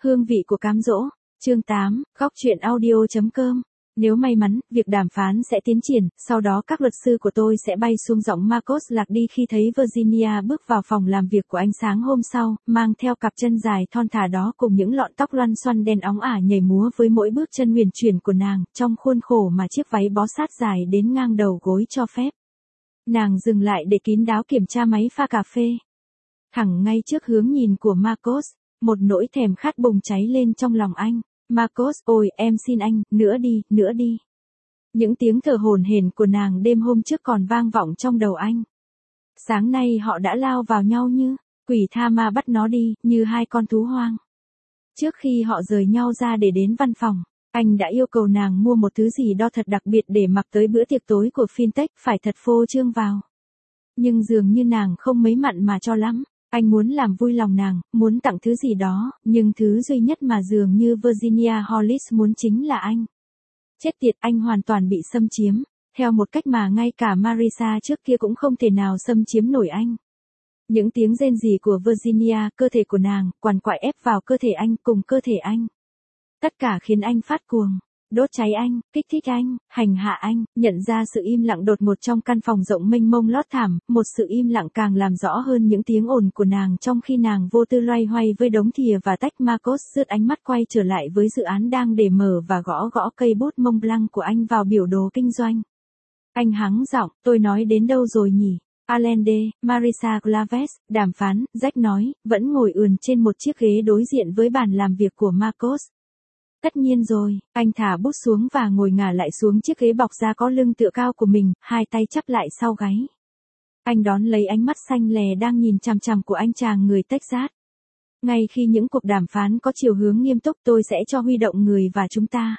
Hương vị của cám dỗ. Chương 8, góc truyện audio.com. Nếu may mắn, việc đàm phán sẽ tiến triển, sau đó các luật sư của tôi sẽ bay xuống giọng Marcos lạc đi khi thấy Virginia bước vào phòng làm việc của anh sáng hôm sau, mang theo cặp chân dài thon thả đó cùng những lọn tóc loăn xoăn đen óng ả nhảy múa với mỗi bước chân huyền chuyển của nàng, trong khuôn khổ mà chiếc váy bó sát dài đến ngang đầu gối cho phép. Nàng dừng lại để kín đáo kiểm tra máy pha cà phê. Thẳng ngay trước hướng nhìn của Marcos, một nỗi thèm khát bùng cháy lên trong lòng anh. Marcos, ôi, em xin anh, nữa đi, nữa đi. Những tiếng thở hổn hển của nàng đêm hôm trước còn vang vọng trong đầu anh. Sáng nay họ đã lao vào nhau như quỷ tha ma bắt nó đi, như hai con thú hoang. Trước khi họ rời nhau ra để đến văn phòng, anh đã yêu cầu nàng mua một thứ gì đó thật đặc biệt để mặc tới bữa tiệc tối của Fintech, phải thật phô trương vào. Nhưng dường như nàng không mấy mặn mà cho lắm. Anh muốn làm vui lòng nàng, muốn tặng thứ gì đó, nhưng thứ duy nhất mà dường như Virginia Hollis muốn chính là anh. Chết tiệt, anh hoàn toàn bị xâm chiếm, theo một cách mà ngay cả Marisa trước kia cũng không thể nào xâm chiếm nổi anh. Những tiếng rên rỉ của Virginia, cơ thể của nàng, quằn quại ép vào cơ thể anh cùng cơ thể anh. Tất cả khiến anh phát cuồng. Đốt cháy anh, kích thích anh, hành hạ anh, nhận ra sự im lặng đột ngột trong căn phòng rộng mênh mông lót thảm, một sự im lặng càng làm rõ hơn những tiếng ồn của nàng trong khi nàng vô tư loay hoay với đống thìa và tách. Marcos rớt ánh mắt quay trở lại với dự án đang để mở và gõ gõ cây bút Mont Blanc của anh vào biểu đồ kinh doanh. Anh hắng giọng, tôi nói đến đâu rồi nhỉ? Allende, Marisa Glaves, đàm phán, Jack nói, vẫn ngồi ườn trên một chiếc ghế đối diện với bàn làm việc của Marcos. Tất nhiên rồi, anh thả bút xuống và ngồi ngả lại xuống chiếc ghế bọc da có lưng tựa cao của mình, hai tay chắp lại sau gáy. Anh đón lấy ánh mắt xanh lè đang nhìn chằm chằm của anh chàng người Texas. Ngay khi những cuộc đàm phán có chiều hướng nghiêm túc, tôi sẽ cho huy động người và chúng ta.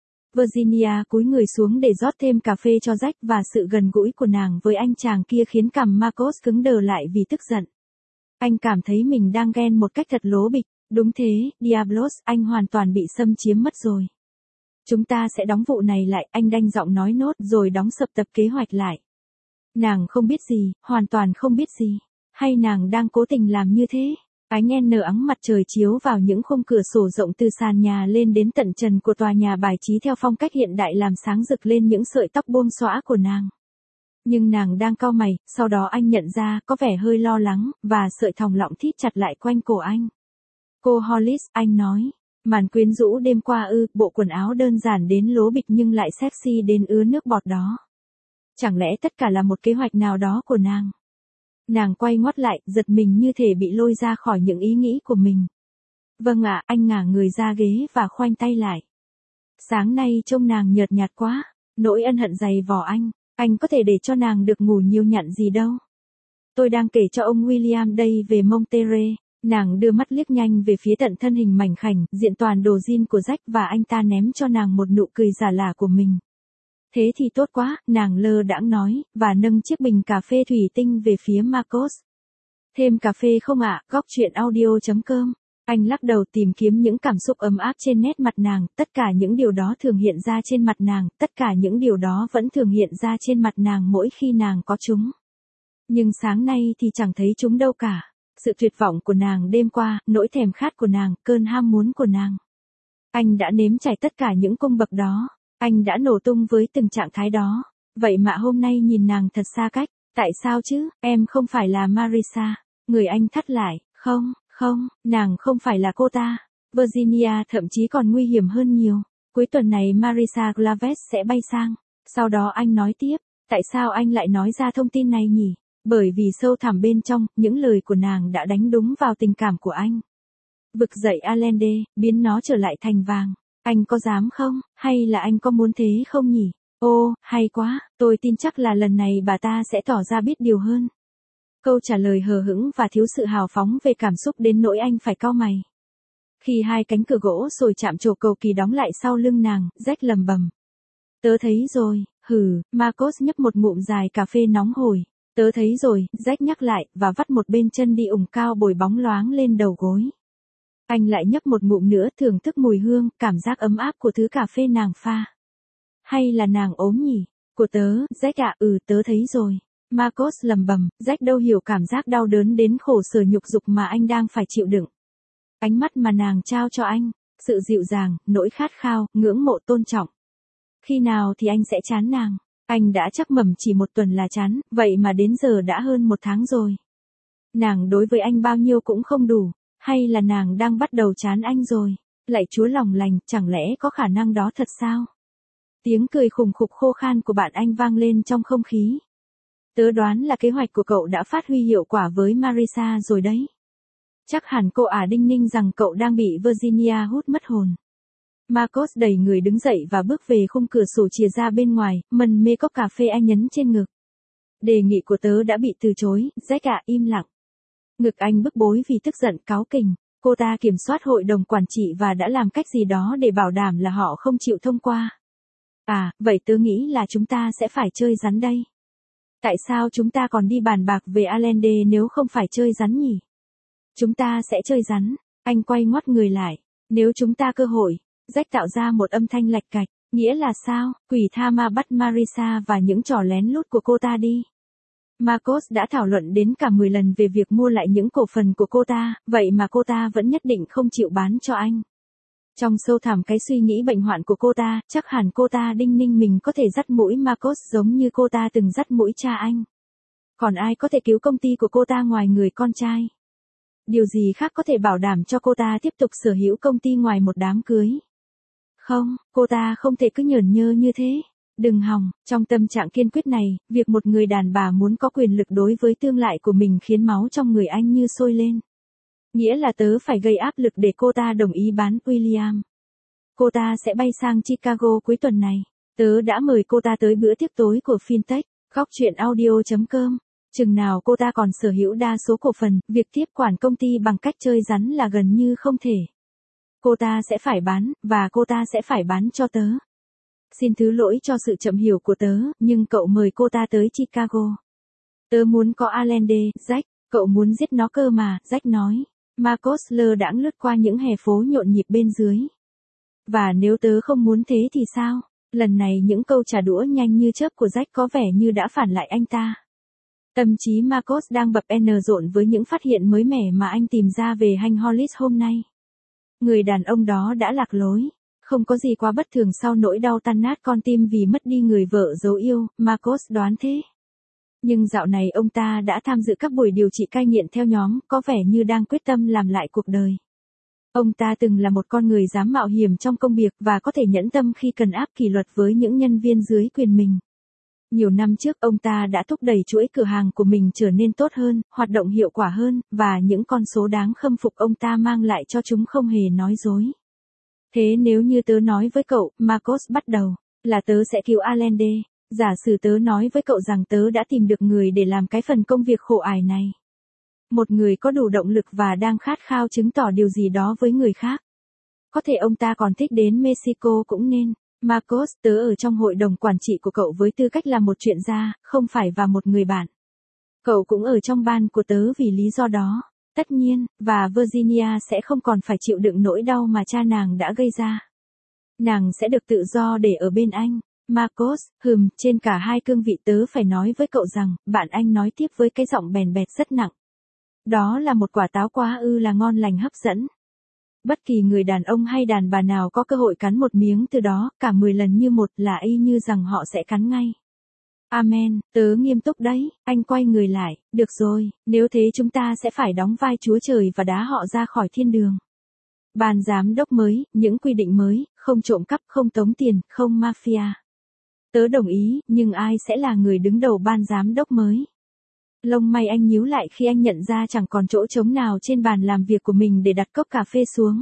Virginia cúi người xuống để rót thêm cà phê cho Jack và sự gần gũi của nàng với anh chàng kia khiến cằm Marcos cứng đờ lại vì tức giận. Anh cảm thấy mình đang ghen một cách thật lố bịch. Đúng thế, Diablos, anh hoàn toàn bị xâm chiếm mất rồi. Chúng ta sẽ đóng vụ này lại, anh đanh giọng nói nốt rồi đóng sập tập kế hoạch lại. Nàng không biết gì, hoàn toàn không biết gì. Hay nàng đang cố tình làm như thế? Ánh N ắng mặt trời chiếu vào những khung cửa sổ rộng từ sàn nhà lên đến tận trần của tòa nhà bài trí theo phong cách hiện đại làm sáng rực lên những sợi tóc buông xõa của nàng. Nhưng nàng đang cau mày, sau đó anh nhận ra có vẻ hơi lo lắng, và sợi thòng lọng thít chặt lại quanh cổ anh. Cô Hollis, anh nói, màn quyến rũ đêm qua bộ quần áo đơn giản đến lố bịch nhưng lại sexy đến ứa nước bọt đó. Chẳng lẽ tất cả là một kế hoạch nào đó của nàng? Nàng quay ngoắt lại, giật mình như thể bị lôi ra khỏi những ý nghĩ của mình. Vâng ạ, anh ngả người ra ghế và khoanh tay lại. Sáng nay trông nàng nhợt nhạt quá, nỗi ân hận dày vò anh có thể để cho nàng được ngủ nhiều nhặn gì đâu. Tôi đang kể cho ông William đây về Monterey. Nàng đưa mắt liếc nhanh về phía tận thân hình mảnh khảnh, diện toàn đồ jean của Jack và anh ta ném cho nàng một nụ cười giả lả của mình. Thế thì tốt quá, nàng lơ đãng nói, và nâng chiếc bình cà phê thủy tinh về phía Marcos. Thêm cà phê không ạ? Góc truyện audio.com. Anh lắc đầu tìm kiếm những cảm xúc ấm áp trên nét mặt nàng, tất cả những điều đó thường hiện ra trên mặt nàng, tất cả những điều đó vẫn thường hiện ra trên mặt nàng mỗi khi nàng có chúng. Nhưng sáng nay thì chẳng thấy chúng đâu cả. Sự tuyệt vọng của nàng đêm qua, nỗi thèm khát của nàng, cơn ham muốn của nàng. Anh đã nếm trải tất cả những cung bậc đó. Anh đã nổ tung với từng trạng thái đó. Vậy mà hôm nay nhìn nàng thật xa cách. Tại sao chứ, em không phải là Marisa. Người anh thắt lại, không, nàng không phải là cô ta. Virginia thậm chí còn nguy hiểm hơn nhiều. Cuối tuần này Marisa Glaves sẽ bay sang. Sau đó anh nói tiếp, tại sao anh lại nói ra thông tin này nhỉ? Bởi vì sâu thẳm bên trong, những lời của nàng đã đánh đúng vào tình cảm của anh. Vực dậy Allende, biến nó trở lại thành vàng. Anh có dám không, hay là anh có muốn thế không nhỉ? Ô, hay quá, tôi tin chắc là lần này bà ta sẽ tỏ ra biết điều hơn. Câu trả lời hờ hững và thiếu sự hào phóng về cảm xúc đến nỗi anh phải cau mày. Khi hai cánh cửa gỗ sồi chạm trổ cầu kỳ đóng lại sau lưng nàng, Jack lầm bầm. Tớ thấy rồi, Marcos nhấp một ngụm dài cà phê nóng hổi. Tớ thấy rồi, Jack nhắc lại, và vắt một bên chân đi ủng cao bồi bóng loáng lên đầu gối. Anh lại nhấp một ngụm nữa thưởng thức mùi hương, cảm giác ấm áp của thứ cà phê nàng pha. Hay là nàng ốm nhỉ? Của tớ, Jack ạ, tớ thấy rồi. Marcos lầm bầm, Jack đâu hiểu cảm giác đau đớn đến khổ sở nhục dục mà anh đang phải chịu đựng. Ánh mắt mà nàng trao cho anh, sự dịu dàng, nỗi khát khao, ngưỡng mộ tôn trọng. Khi nào thì anh sẽ chán nàng? Anh đã chắc mẩm chỉ 1 tuần là chán, vậy mà đến giờ đã hơn 1 tháng rồi. Nàng đối với anh bao nhiêu cũng không đủ, hay là nàng đang bắt đầu chán anh rồi? Lạy Chúa lòng lành, chẳng lẽ có khả năng đó thật sao? Tiếng cười khùng khục khô khan của bạn anh vang lên trong không khí. Tớ đoán là kế hoạch của cậu đã phát huy hiệu quả với Marissa rồi đấy. Chắc hẳn cô đinh ninh rằng cậu đang bị Virginia hút mất hồn. Marcos đẩy người đứng dậy và bước về khung cửa sổ chìa ra bên ngoài, mân mê cốc cà phê anh nhấn trên ngực. Đề nghị của tớ đã bị từ chối, Jack im lặng. Ngực anh bức bối vì tức giận cáu kỉnh. Cô ta kiểm soát hội đồng quản trị và đã làm cách gì đó để bảo đảm là họ không chịu thông qua. Vậy tớ nghĩ là chúng ta sẽ phải chơi rắn đây. Tại sao chúng ta còn đi bàn bạc về Allende nếu không phải chơi rắn nhỉ? Chúng ta sẽ chơi rắn. Anh quay ngoắt người lại. Nếu chúng ta cơ hội. Jack tạo ra một âm thanh lạch cạch. Nghĩa là sao? Quỷ tha ma bắt Marissa và những trò lén lút của cô ta đi. Marcos đã thảo luận đến cả 10 lần về việc mua lại những cổ phần của cô ta, vậy mà cô ta vẫn nhất định không chịu bán cho anh. Trong sâu thẳm cái suy nghĩ bệnh hoạn của cô ta, chắc hẳn cô ta đinh ninh mình có thể dắt mũi Marcos giống như cô ta từng dắt mũi cha anh. Còn ai có thể cứu công ty của cô ta ngoài người con trai? Điều gì khác có thể bảo đảm cho cô ta tiếp tục sở hữu công ty ngoài một đám cưới? Không, cô ta không thể cứ nhởn nhơ như thế. Đừng hòng, trong tâm trạng kiên quyết này, việc một người đàn bà muốn có quyền lực đối với tương lai của mình khiến máu trong người anh như sôi lên. Nghĩa là tớ phải gây áp lực để cô ta đồng ý bán William. Cô ta sẽ bay sang Chicago cuối tuần này. Tớ đã mời cô ta tới bữa tiệc tối của Fintech, góc chuyện audio.com. Chừng nào cô ta còn sở hữu đa số cổ phần, việc tiếp quản công ty bằng cách chơi rắn là gần như không thể. Cô ta sẽ phải bán, và cô ta sẽ phải bán cho tớ. Xin thứ lỗi cho sự chậm hiểu của tớ, nhưng cậu mời cô ta tới Chicago. Tớ muốn có Allende, Jack, cậu muốn giết nó cơ mà, Jack nói. Marcos lơ đãng lướt qua những hè phố nhộn nhịp bên dưới. Và nếu tớ không muốn thế thì sao? Lần này những câu trả đũa nhanh như chớp của Jack có vẻ như đã phản lại anh ta. Tâm trí Marcos đang bập rộn với những phát hiện mới mẻ mà anh tìm ra về Hank Hollis hôm nay. Người đàn ông đó đã lạc lối. Không có gì quá bất thường sau nỗi đau tan nát con tim vì mất đi người vợ dấu yêu, Marcos đoán thế. Nhưng dạo này ông ta đã tham dự các buổi điều trị cai nghiện theo nhóm, có vẻ như đang quyết tâm làm lại cuộc đời. Ông ta từng là một con người dám mạo hiểm trong công việc và có thể nhẫn tâm khi cần áp kỷ luật với những nhân viên dưới quyền mình. Nhiều năm trước ông ta đã thúc đẩy chuỗi cửa hàng của mình trở nên tốt hơn, hoạt động hiệu quả hơn, và những con số đáng khâm phục ông ta mang lại cho chúng không hề nói dối. Thế nếu như tớ nói với cậu, Marcos bắt đầu, là tớ sẽ cứu Allende, giả sử tớ nói với cậu rằng tớ đã tìm được người để làm cái phần công việc khổ ải này. Một người có đủ động lực và đang khát khao chứng tỏ điều gì đó với người khác. Có thể ông ta còn thích đến Mexico cũng nên. Marcos, tớ ở trong hội đồng quản trị của cậu với tư cách là một chuyên gia, không phải và một người bạn. Cậu cũng ở trong ban của tớ vì lý do đó. Tất nhiên, và Virginia sẽ không còn phải chịu đựng nỗi đau mà cha nàng đã gây ra. Nàng sẽ được tự do để ở bên anh. Marcos, trên cả hai cương vị tớ phải nói với cậu rằng, bạn anh nói tiếp với cái giọng bèn bẹt rất nặng. Đó là một quả táo quá là ngon lành hấp dẫn. Bất kỳ người đàn ông hay đàn bà nào có cơ hội cắn một miếng từ đó, cả 10 lần như một là y như rằng họ sẽ cắn ngay. Amen, tớ nghiêm túc đấy, anh quay người lại, được rồi, nếu thế chúng ta sẽ phải đóng vai Chúa Trời và đá họ ra khỏi thiên đường. Ban giám đốc mới, những quy định mới, không trộm cắp, không tống tiền, không mafia. Tớ đồng ý, nhưng ai sẽ là người đứng đầu ban giám đốc mới? Lông mày anh nhíu lại khi anh nhận ra chẳng còn chỗ trống nào trên bàn làm việc của mình để đặt cốc cà phê xuống.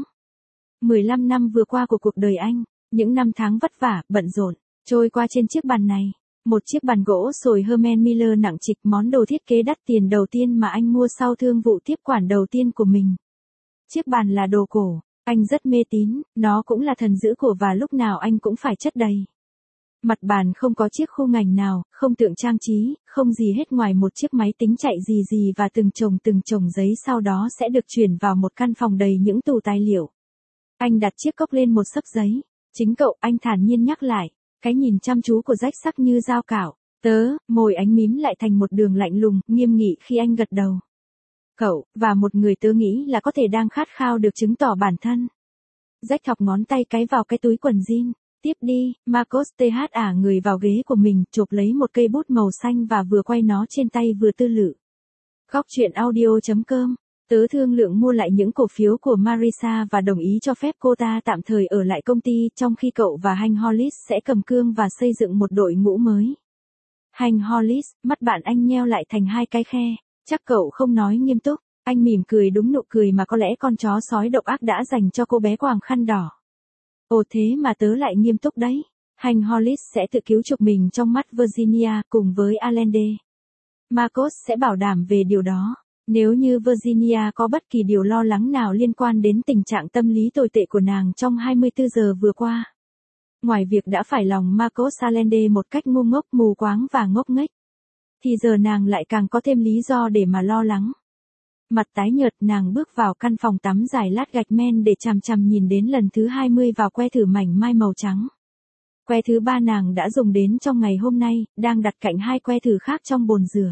15 năm vừa qua của cuộc đời anh, những năm tháng vất vả, bận rộn, trôi qua trên chiếc bàn này. Một chiếc bàn gỗ sồi Herman Miller nặng trịch, món đồ thiết kế đắt tiền đầu tiên mà anh mua sau thương vụ tiếp quản đầu tiên của mình. Chiếc bàn là đồ cổ, anh rất mê tín, nó cũng là thần dữ cổ và lúc nào anh cũng phải chất đầy. Mặt bàn không có chiếc khung ảnh nào, không tượng trang trí, không gì hết ngoài một chiếc máy tính chạy gì và từng chồng giấy sau đó sẽ được chuyển vào một căn phòng đầy những tủ tài liệu. Anh đặt chiếc cốc lên một xấp giấy. Chính cậu, anh thản nhiên nhắc lại. Cái nhìn chăm chú của Jack sắc như dao cạo. Môi anh mím lại thành một đường lạnh lùng, nghiêm nghị khi anh gật đầu. Cậu, và một người tớ nghĩ là có thể đang khát khao được chứng tỏ bản thân. Jack thọc ngón tay cái vào cái túi quần jean. Tiếp đi, Marcos TH ả người vào ghế của mình, chộp lấy một cây bút màu xanh và vừa quay nó trên tay vừa tư lự. Góc truyện audio.com. Tớ thương lượng mua lại những cổ phiếu của Marisa và đồng ý cho phép cô ta tạm thời ở lại công ty, trong khi cậu và Hank Hollis sẽ cầm cương và xây dựng một đội ngũ mới. Hank Hollis, mắt bạn anh nheo lại thành hai cái khe. Chắc cậu không nói nghiêm túc. Anh mỉm cười, đúng nụ cười mà có lẽ con chó sói độc ác đã dành cho cô bé quàng khăn đỏ. Ồ, thế mà tớ lại nghiêm túc đấy. Hank Hollis sẽ tự cứu chuộc mình trong mắt Virginia cùng với Allende. Marcos sẽ bảo đảm về điều đó. Nếu như Virginia có bất kỳ điều lo lắng nào liên quan đến tình trạng tâm lý tồi tệ của nàng trong 24 giờ vừa qua. Ngoài việc đã phải lòng Marcos Allende một cách ngu ngốc, mù quáng và ngốc nghếch, thì giờ nàng lại càng có thêm lý do để mà lo lắng. Mặt tái nhợt, nàng bước vào căn phòng tắm dài lát gạch men để chằm chằm nhìn đến lần thứ 20 vào que thử mảnh mai màu trắng. Que thứ 3 nàng đã dùng đến trong ngày hôm nay, đang đặt cạnh hai que thử khác trong bồn rửa.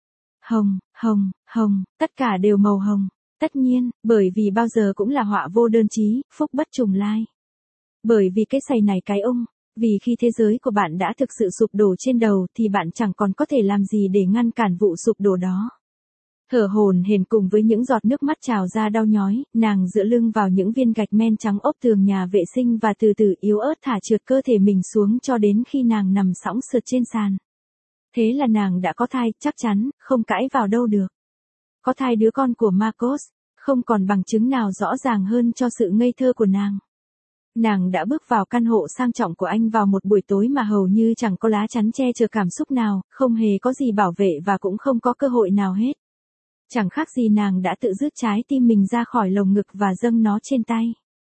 Hồng, hồng, hồng, tất cả đều màu hồng. Tất nhiên, bởi vì bao giờ cũng là họa vô đơn chí, phúc bất trùng lai. Bởi vì cái sày này cái ung, vì khi thế giới của bạn đã thực sự sụp đổ trên đầu thì bạn chẳng còn có thể làm gì để ngăn cản vụ sụp đổ đó. Thở hổn hển cùng với những giọt nước mắt trào ra đau nhói, nàng dựa lưng vào những viên gạch men trắng ốp tường nhà vệ sinh và từ từ yếu ớt thả trượt cơ thể mình xuống cho đến khi nàng nằm sõng sượt trên sàn. Thế là nàng đã có thai, chắc chắn, không cãi vào đâu được. Có thai đứa con của Marcos, không còn bằng chứng nào rõ ràng hơn cho sự ngây thơ của nàng. Nàng đã bước vào căn hộ sang trọng của anh vào một buổi tối mà hầu như chẳng có lá chắn che chở cảm xúc nào, không hề có gì bảo vệ và cũng không có cơ hội nào hết. Chẳng khác gì nàng đã tự rút trái tim mình ra khỏi lồng ngực và dâng nó trên tay.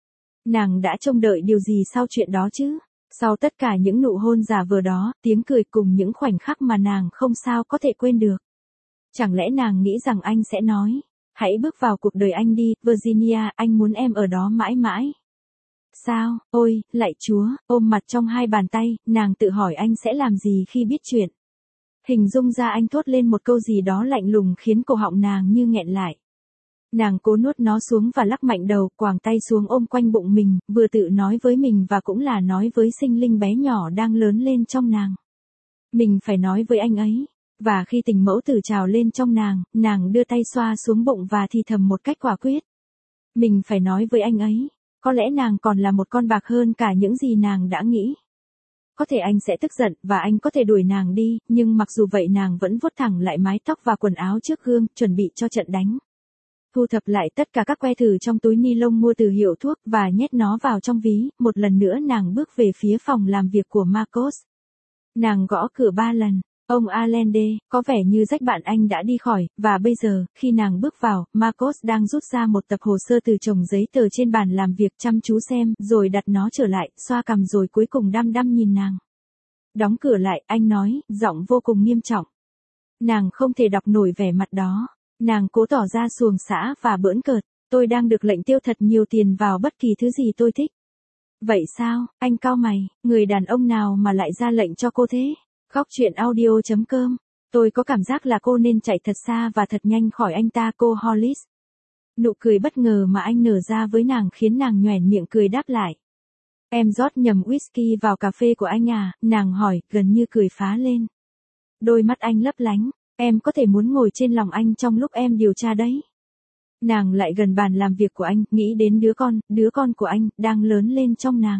Nàng đã trông đợi điều gì sau chuyện đó chứ? Sau tất cả những nụ hôn giả vờ đó, tiếng cười cùng những khoảnh khắc mà nàng không sao có thể quên được. Chẳng lẽ nàng nghĩ rằng anh sẽ nói, hãy bước vào cuộc đời anh đi, Virginia, anh muốn em ở đó mãi mãi. Sao, ôi, lạy Chúa, ôm mặt trong hai bàn tay, nàng tự hỏi anh sẽ làm gì khi biết chuyện. Hình dung ra anh thốt lên một câu gì đó lạnh lùng khiến cổ họng nàng như nghẹn lại. Nàng cố nuốt nó xuống và lắc mạnh đầu, quàng tay xuống ôm quanh bụng mình, vừa tự nói với mình và cũng là nói với sinh linh bé nhỏ đang lớn lên trong nàng. Mình phải nói với anh ấy. Và khi tình mẫu tử trào lên trong nàng đưa tay xoa xuống bụng và thì thầm một cách quả quyết. Mình phải nói với anh ấy. Có lẽ nàng còn là một con bạc hơn cả những gì nàng đã nghĩ. Có thể anh sẽ tức giận và anh có thể đuổi nàng đi, nhưng mặc dù vậy nàng vẫn vuốt thẳng lại mái tóc và quần áo trước gương, chuẩn bị cho trận đánh. Thu thập lại tất cả các que thử trong túi ni lông mua từ hiệu thuốc và nhét nó vào trong ví, một lần nữa nàng bước về phía phòng làm việc của Marcos. Nàng gõ cửa 3 lần. Ông Allende, có vẻ như Jack bạn anh đã đi khỏi, và bây giờ, khi nàng bước vào, Marcos đang rút ra một tập hồ sơ từ chồng giấy tờ trên bàn làm việc, chăm chú xem, rồi đặt nó trở lại, xoa cằm rồi cuối cùng đăm đăm nhìn nàng. Đóng cửa lại, anh nói, giọng vô cùng nghiêm trọng. Nàng không thể đọc nổi vẻ mặt đó. Nàng cố tỏ ra xuồng xã và bỡn cợt. Tôi đang được lệnh tiêu thật nhiều tiền vào bất kỳ thứ gì tôi thích. Vậy sao, anh cau mày, người đàn ông nào mà lại ra lệnh cho cô thế? Góc truyện audio.com. Tôi có cảm giác là cô nên chạy thật xa và thật nhanh khỏi anh ta, cô Hollis. Nụ cười bất ngờ mà anh nở ra với nàng khiến nàng nhoẻn miệng cười đáp lại. Em rót nhầm whisky vào cà phê của anh à? Nàng hỏi, gần như cười phá lên. Đôi mắt anh lấp lánh. Em có thể muốn ngồi trên lòng anh trong lúc em điều tra đấy. Nàng lại gần bàn làm việc của anh, nghĩ đến đứa con của anh, đang lớn lên trong nàng.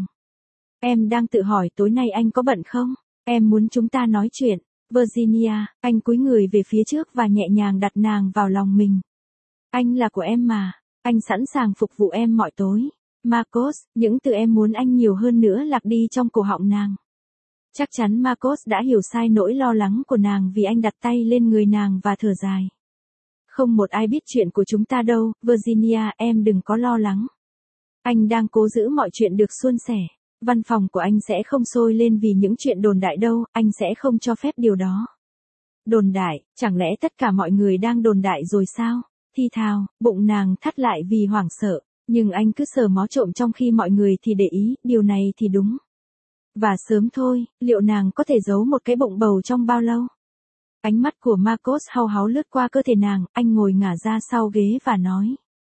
Em đang tự hỏi tối nay anh có bận không? Em muốn chúng ta nói chuyện. Virginia, anh cúi người về phía trước và nhẹ nhàng đặt nàng vào lòng mình. Anh là của em mà. Anh sẵn sàng phục vụ em mọi tối. Marcos, những từ em muốn anh nhiều hơn nữa lạc đi trong cổ họng nàng. Chắc chắn Marcos đã hiểu sai nỗi lo lắng của nàng vì anh đặt tay lên người nàng và thở dài. Không một ai biết chuyện của chúng ta đâu, Virginia, em đừng có lo lắng. Anh đang cố giữ mọi chuyện được suôn sẻ. Văn phòng của anh sẽ không sôi lên vì những chuyện đồn đại đâu, anh sẽ không cho phép điều đó. Đồn đại, chẳng lẽ tất cả mọi người đang đồn đại rồi sao? Thi thào, bụng nàng thắt lại vì hoảng sợ, nhưng anh cứ sờ mó trộm trong khi mọi người thì để ý, điều này thì đúng. Và sớm thôi, liệu nàng có thể giấu một cái bụng bầu trong bao lâu? Ánh mắt của Marcos hau háu lướt qua cơ thể nàng, anh ngồi ngả ra sau ghế và nói.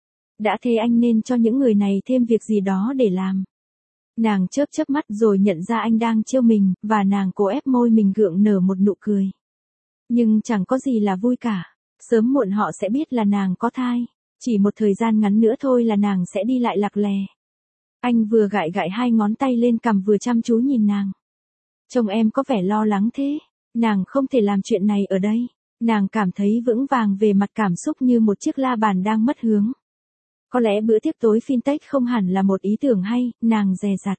Đã thế anh nên cho những người này thêm việc gì đó để làm. Nàng chớp chớp mắt rồi nhận ra anh đang trêu mình, và nàng cố ép môi mình gượng nở một nụ cười. Nhưng chẳng có gì là vui cả. Sớm muộn họ sẽ biết là nàng có thai. Chỉ một thời gian ngắn nữa thôi là nàng sẽ đi lại lạc lè. Anh vừa gãi gãi hai ngón tay lên cằm vừa chăm chú nhìn nàng. Trông em có vẻ lo lắng thế. Nàng không thể làm chuyện này ở đây. Nàng cảm thấy vững vàng về mặt cảm xúc như một chiếc la bàn đang mất hướng. Có lẽ bữa tiệc tối fintech không hẳn là một ý tưởng hay, nàng dè dặt.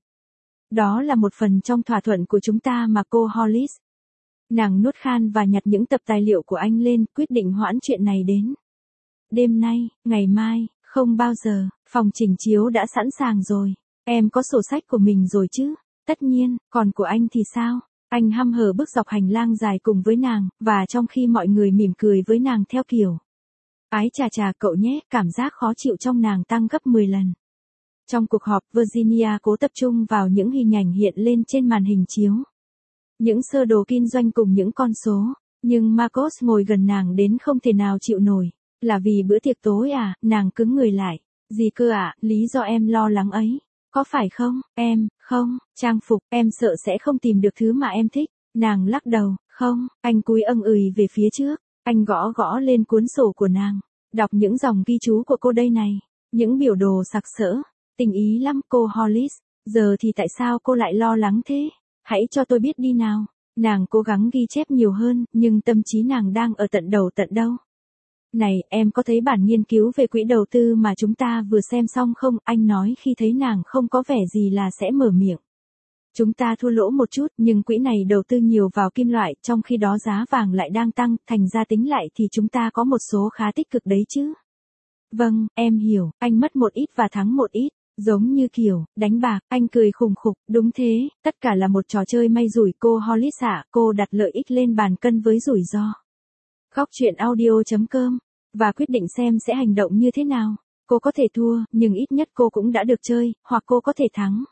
Đó là một phần trong thỏa thuận của chúng ta mà cô Hollis. Nàng nuốt khan và nhặt những tập tài liệu của anh lên, quyết định hoãn chuyện này đến đêm nay, ngày mai, không bao giờ. Phòng trình chiếu đã sẵn sàng rồi. Em có sổ sách của mình rồi chứ? Tất nhiên, còn của anh thì sao? Anh hăm hở bước dọc hành lang dài cùng với nàng, và trong khi mọi người mỉm cười với nàng theo kiểu ái chà chà cậu nhé, cảm giác khó chịu trong nàng tăng gấp 10 lần. Trong cuộc họp, Virginia cố tập trung vào những hình ảnh hiện lên trên màn hình chiếu. Những sơ đồ kinh doanh cùng những con số. Nhưng Marcos ngồi gần nàng đến không thể nào chịu nổi. Là vì bữa tiệc tối à? Nàng cứng người lại. Gì cơ ạ? Lý do em lo lắng ấy. Có phải không? Em, không, trang phục, em sợ sẽ không tìm được thứ mà em thích. Nàng lắc đầu, không, anh cúi âng ừi về phía trước. Anh gõ gõ lên cuốn sổ của nàng. Đọc những dòng ghi chú của cô đây này. Những biểu đồ sặc sỡ. Tình ý lắm cô Hollis. Giờ thì tại sao cô lại lo lắng thế? Hãy cho tôi biết đi nào. Nàng cố gắng ghi chép nhiều hơn, nhưng tâm trí nàng đang ở tận đầu tận đâu. Này, em có thấy bản nghiên cứu về quỹ đầu tư mà chúng ta vừa xem xong không? Anh nói khi thấy nàng không có vẻ gì là sẽ mở miệng. Chúng ta thua lỗ một chút, nhưng quỹ này đầu tư nhiều vào kim loại, trong khi đó giá vàng lại đang tăng, thành ra tính lại thì chúng ta có một số khá tích cực đấy chứ. Vâng, em hiểu, anh mất một ít và thắng một ít. Giống như kiểu, đánh bạc, anh cười khùng khục, đúng thế, tất cả là một trò chơi may rủi cô Hollis ạ, cô đặt lợi ích lên bàn cân với rủi ro. Góc chuyện audio.com, và quyết định xem sẽ hành động như thế nào. Cô có thể thua, nhưng ít nhất cô cũng đã được chơi, hoặc cô có thể thắng.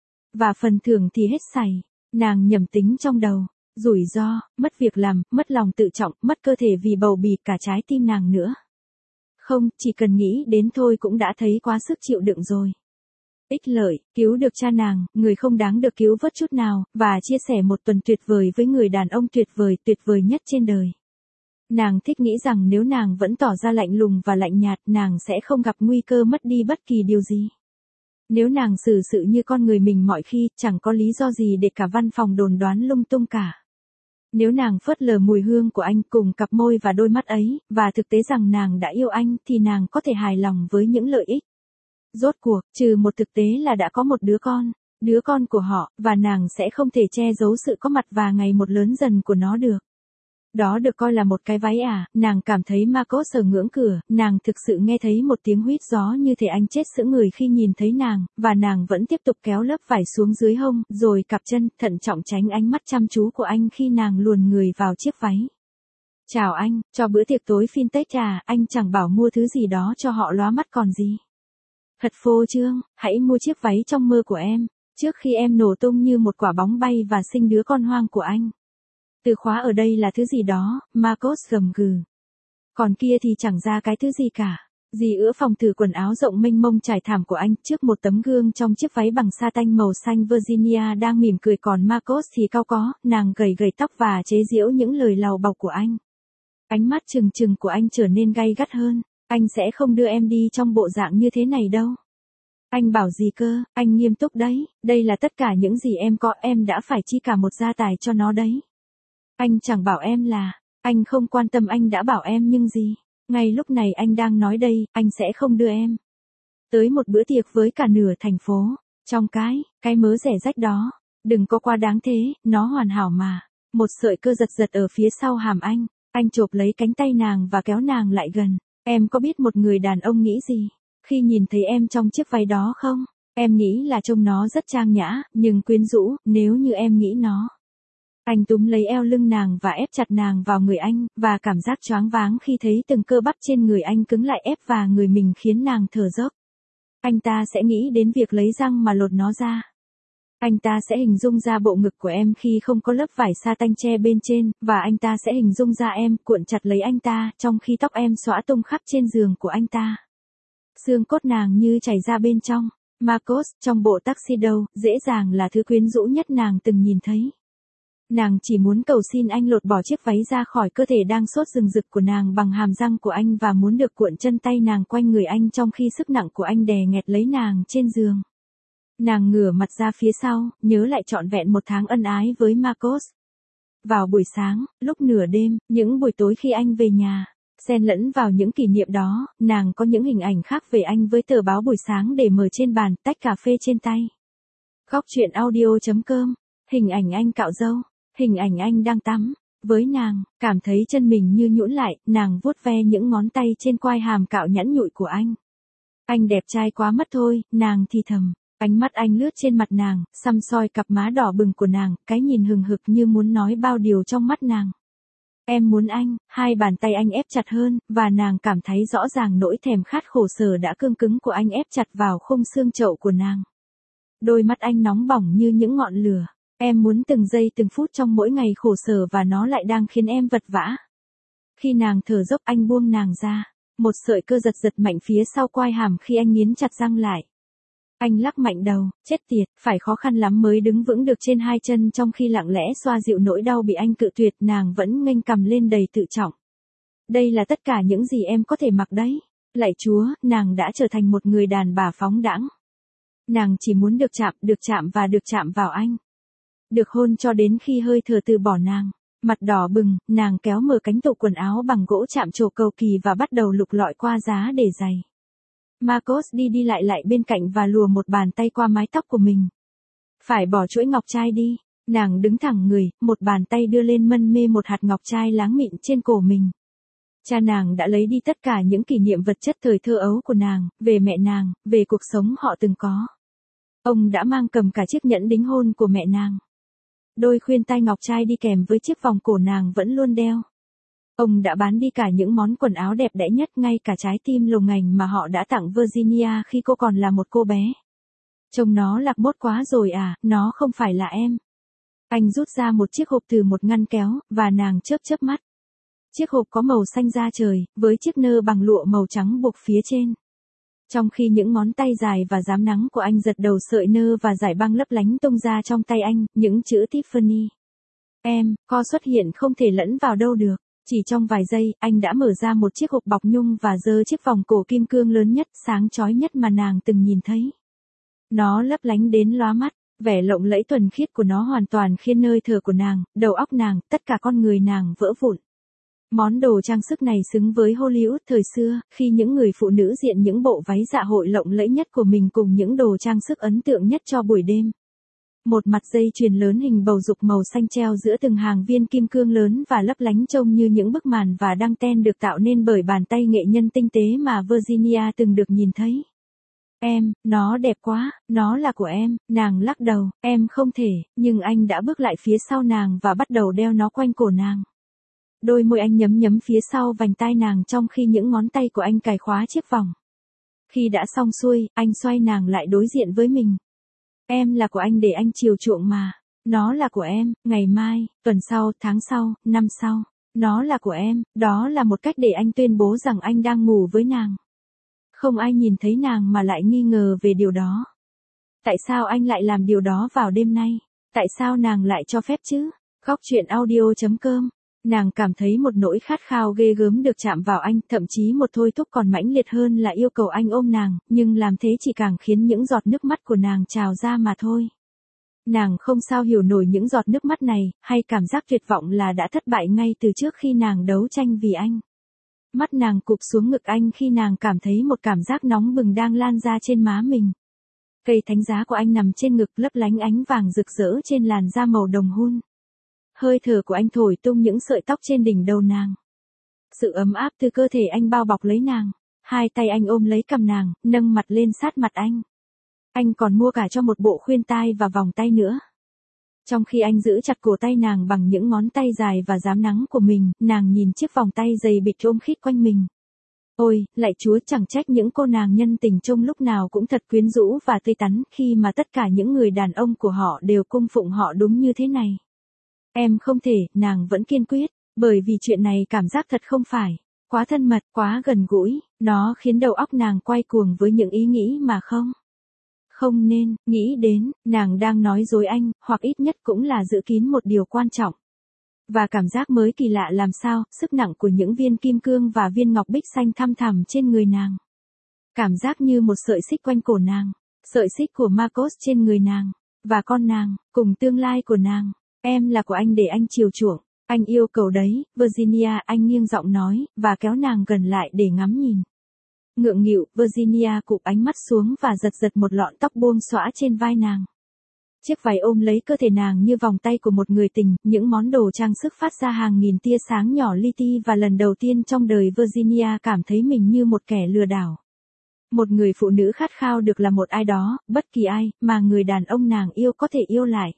Và phần thưởng thì hết sảy. Nàng nhẩm tính trong đầu, rủi ro, mất việc làm, mất lòng tự trọng, mất cơ thể vì bầu bì cả trái tim nàng nữa. Không, chỉ cần nghĩ đến thôi cũng đã thấy quá sức chịu đựng rồi. Ích lợi, cứu được cha nàng, người không đáng được cứu vớt chút nào, và chia sẻ một tuần tuyệt vời với người đàn ông tuyệt vời nhất trên đời. Nàng thích nghĩ rằng nếu nàng vẫn tỏ ra lạnh lùng và lạnh nhạt, nàng sẽ không gặp nguy cơ mất đi bất kỳ điều gì. Nếu nàng xử sự như con người mình mọi khi, chẳng có lý do gì để cả văn phòng đồn đoán lung tung cả. Nếu nàng phớt lờ mùi hương của anh cùng cặp môi và đôi mắt ấy, và thực tế rằng nàng đã yêu anh, thì nàng có thể hài lòng với những lợi ích. Rốt cuộc, trừ một thực tế là đã có một đứa con của họ, và nàng sẽ không thể che giấu sự có mặt và ngày một lớn dần của nó được. Đó được coi là một cái váy à? Nàng cảm thấy Marcos ở ngưỡng cửa, nàng thực sự nghe thấy một tiếng huýt gió như thể anh chết sững người khi nhìn thấy nàng, và nàng vẫn tiếp tục kéo lớp vải xuống dưới hông, rồi cặp chân, thận trọng tránh ánh mắt chăm chú của anh khi nàng luồn người vào chiếc váy. Chào anh, cho bữa tiệc tối fintech à, anh chẳng bảo mua thứ gì đó cho họ lóa mắt còn gì. Thật phô trương, hãy mua chiếc váy trong mơ của em, trước khi em nổ tung như một quả bóng bay và sinh đứa con hoang của anh. Từ khóa ở đây là thứ gì đó, Marcos gầm gừ. Còn kia thì chẳng ra cái thứ gì cả. Dì ữa phòng thử quần áo rộng mênh mông trải thảm của anh trước một tấm gương trong chiếc váy bằng sa tanh màu xanh. Virginia đang mỉm cười còn Marcos thì cau có, nàng gầy gầy tóc và chế giễu những lời làu bọc của anh. Ánh mắt trừng trừng của anh trở nên gay gắt hơn. Anh sẽ không đưa em đi trong bộ dạng như thế này đâu. Anh bảo gì cơ, anh nghiêm túc đấy, đây là tất cả những gì em có, em đã phải chi cả một gia tài cho nó đấy. Anh chẳng bảo em là, anh không quan tâm anh đã bảo em nhưng gì. Ngay lúc này anh đang nói đây, anh sẽ không đưa em tới một bữa tiệc với cả nửa thành phố. Trong cái mớ rẻ rách đó. Đừng có quá đáng thế, nó hoàn hảo mà. Một sợi cơ giật giật ở phía sau hàm anh chộp lấy cánh tay nàng và kéo nàng lại gần. Em có biết một người đàn ông nghĩ gì khi nhìn thấy em trong chiếc váy đó không? Em nghĩ là trông nó rất trang nhã, nhưng quyến rũ, nếu như em nghĩ nó. Anh túm lấy eo lưng nàng và ép chặt nàng vào người anh, và cảm giác choáng váng khi thấy từng cơ bắp trên người anh cứng lại ép vào người mình khiến nàng thở dốc. Anh ta sẽ nghĩ đến việc lấy răng mà lột nó ra. Anh ta sẽ hình dung ra bộ ngực của em khi không có lớp vải sa tanh che bên trên, và anh ta sẽ hình dung ra em cuộn chặt lấy anh ta, trong khi tóc em xõa tung khắp trên giường của anh ta. Xương cốt nàng như chảy ra bên trong. Marcos, trong bộ tuxedo, dễ dàng là thứ quyến rũ nhất nàng từng nhìn thấy. Nàng chỉ muốn cầu xin anh lột bỏ chiếc váy ra khỏi cơ thể đang sốt rừng rực của nàng bằng hàm răng của anh và muốn được cuộn chân tay nàng quanh người anh trong khi sức nặng của anh đè nghẹt lấy nàng trên giường. Nàng ngửa mặt ra phía sau, nhớ lại trọn vẹn một tháng ân ái với Marcos. Vào buổi sáng, lúc nửa đêm, những buổi tối khi anh về nhà, xen lẫn vào những kỷ niệm đó, nàng có những hình ảnh khác về anh với tờ báo buổi sáng để mở trên bàn, tách cà phê trên tay. Góc truyện audio.com, hình ảnh anh cạo râu, hình ảnh anh đang tắm. Với nàng, cảm thấy chân mình như nhũn lại, nàng vuốt ve những ngón tay trên quai hàm cạo nhẵn nhụi của anh. Anh đẹp trai quá mất thôi, nàng thì thầm. Ánh mắt anh lướt trên mặt nàng, săm soi cặp má đỏ bừng của nàng, cái nhìn hừng hực như muốn nói bao điều trong mắt nàng. Em muốn anh, hai bàn tay anh ép chặt hơn, và nàng cảm thấy rõ ràng nỗi thèm khát khổ sở đã cương cứng của anh ép chặt vào khung xương chậu của nàng. Đôi mắt anh nóng bỏng như những ngọn lửa. Em muốn từng giây từng phút trong mỗi ngày khổ sở và nó lại đang khiến em vật vã. Khi nàng thở dốc anh buông nàng ra. Một sợi cơ giật giật mạnh phía sau quai hàm khi anh nghiến chặt răng lại. Anh lắc mạnh đầu, chết tiệt, phải khó khăn lắm mới đứng vững được trên hai chân trong khi lặng lẽ xoa dịu nỗi đau bị anh cự tuyệt, nàng vẫn nghênh cầm lên đầy tự trọng. Đây là tất cả những gì em có thể mặc đấy. Lạy Chúa, nàng đã trở thành một người đàn bà phóng đãng. Nàng chỉ muốn được chạm và được chạm vào anh. Được hôn cho đến khi hơi thở từ bỏ nàng. Mặt đỏ bừng, nàng kéo mở cánh tủ quần áo bằng gỗ chạm trổ cầu kỳ và bắt đầu lục lọi qua giá để giày. Marcos đi lại bên cạnh và lùa một bàn tay qua mái tóc của mình. Phải bỏ chuỗi ngọc trai đi. Nàng đứng thẳng người, một bàn tay đưa lên mân mê một hạt ngọc trai láng mịn trên cổ mình. Cha nàng đã lấy đi tất cả những kỷ niệm vật chất thời thơ ấu của nàng, về mẹ nàng, về cuộc sống họ từng có. Ông đã mang cầm cả chiếc nhẫn đính hôn của mẹ nàng. Đôi khuyên tai ngọc trai đi kèm với chiếc vòng cổ nàng vẫn luôn đeo. Ông đã bán đi cả những món quần áo đẹp đẽ nhất, ngay cả trái tim lồng ngành mà họ đã tặng Virginia khi cô còn là một cô bé. Trông nó lạc mốt quá rồi à, nó không phải là em. Anh rút ra một chiếc hộp từ một ngăn kéo, và nàng chớp mắt. Chiếc hộp có màu xanh da trời, với chiếc nơ bằng lụa màu trắng buộc phía trên. Trong khi những ngón tay dài và rám nắng của anh giật đầu sợi nơ và dải băng lấp lánh tung ra trong tay anh, những chữ Tiffany. Em, co xuất hiện không thể lẫn vào đâu được. Chỉ trong vài giây, anh đã mở ra một chiếc hộp bọc nhung và giơ chiếc vòng cổ kim cương lớn nhất, sáng chói nhất mà nàng từng nhìn thấy. Nó lấp lánh đến lóa mắt, vẻ lộng lẫy thuần khiết của nó hoàn toàn khiến hơi thở của nàng, đầu óc nàng, tất cả con người nàng vỡ vụn. Món đồ trang sức này xứng với Hollywood thời xưa, khi những người phụ nữ diện những bộ váy dạ hội lộng lẫy nhất của mình cùng những đồ trang sức ấn tượng nhất cho buổi đêm. Một mặt dây chuyền lớn hình bầu dục màu xanh treo giữa từng hàng viên kim cương lớn và lấp lánh trông như những bức màn và đăng ten được tạo nên bởi bàn tay nghệ nhân tinh tế mà Virginia từng được nhìn thấy. Em, nó đẹp quá, nó là của em, nàng lắc đầu, em không thể, nhưng anh đã bước lại phía sau nàng và bắt đầu đeo nó quanh cổ nàng. Đôi môi anh nhấm phía sau vành tai nàng trong khi những ngón tay của anh cài khóa chiếc vòng. Khi đã xong xuôi, anh xoay nàng lại đối diện với mình. Em là của anh để anh chiều chuộng mà. Nó là của em, ngày mai, tuần sau, tháng sau, năm sau. Nó là của em, đó là một cách để anh tuyên bố rằng anh đang ngủ với nàng. Không ai nhìn thấy nàng mà lại nghi ngờ về điều đó. Tại sao anh lại làm điều đó vào đêm nay? Tại sao nàng lại cho phép chứ? Góc truyện audio.com. Nàng cảm thấy một nỗi khát khao ghê gớm được chạm vào anh, thậm chí một thôi thúc còn mãnh liệt hơn là yêu cầu anh ôm nàng, nhưng làm thế chỉ càng khiến những giọt nước mắt của nàng trào ra mà thôi. Nàng không sao hiểu nổi những giọt nước mắt này, hay cảm giác tuyệt vọng là đã thất bại ngay từ trước khi nàng đấu tranh vì anh. Mắt nàng cụp xuống ngực anh khi nàng cảm thấy một cảm giác nóng bừng đang lan ra trên má mình. Cây thánh giá của anh nằm trên ngực lấp lánh ánh vàng rực rỡ trên làn da màu đồng hun. Hơi thở của anh thổi tung những sợi tóc trên đỉnh đầu nàng. Sự ấm áp từ cơ thể anh bao bọc lấy nàng. Hai tay anh ôm lấy cằm nàng, nâng mặt lên sát mặt anh. Anh còn mua cả cho một bộ khuyên tai và vòng tay nữa. Trong khi anh giữ chặt cổ tay nàng bằng những ngón tay dài và rám nắng của mình, nàng nhìn chiếc vòng tay dày bịt ôm khít quanh mình. Ôi, lạy Chúa, chẳng trách những cô nàng nhân tình trông lúc nào cũng thật quyến rũ và tươi tắn khi mà tất cả những người đàn ông của họ đều cung phụng họ đúng như thế này. Em không thể, nàng vẫn kiên quyết, bởi vì chuyện này cảm giác thật không phải. Quá thân mật, quá gần gũi, nó khiến đầu óc nàng quay cuồng với những ý nghĩ mà không nên nghĩ đến, nàng đang nói dối anh, hoặc ít nhất cũng là giữ kín một điều quan trọng. Và cảm giác mới kỳ lạ làm sao, sức nặng của những viên kim cương và viên ngọc bích xanh thăm thẳm trên người nàng. Cảm giác như một sợi xích quanh cổ nàng, sợi xích của Marcos trên người nàng, và con nàng, cùng tương lai của nàng. Em là của anh để anh chiều chuộng, anh yêu cầu đấy, Virginia, anh nghiêng giọng nói, và kéo nàng gần lại để ngắm nhìn. Ngượng nghịu, Virginia cụp ánh mắt xuống và giật giật một lọn tóc buông xõa trên vai nàng. Chiếc váy ôm lấy cơ thể nàng như vòng tay của một người tình, những món đồ trang sức phát ra hàng nghìn tia sáng nhỏ li ti và lần đầu tiên trong đời Virginia cảm thấy mình như một kẻ lừa đảo. Một người phụ nữ khát khao được là một ai đó, bất kỳ ai, mà người đàn ông nàng yêu có thể yêu lại.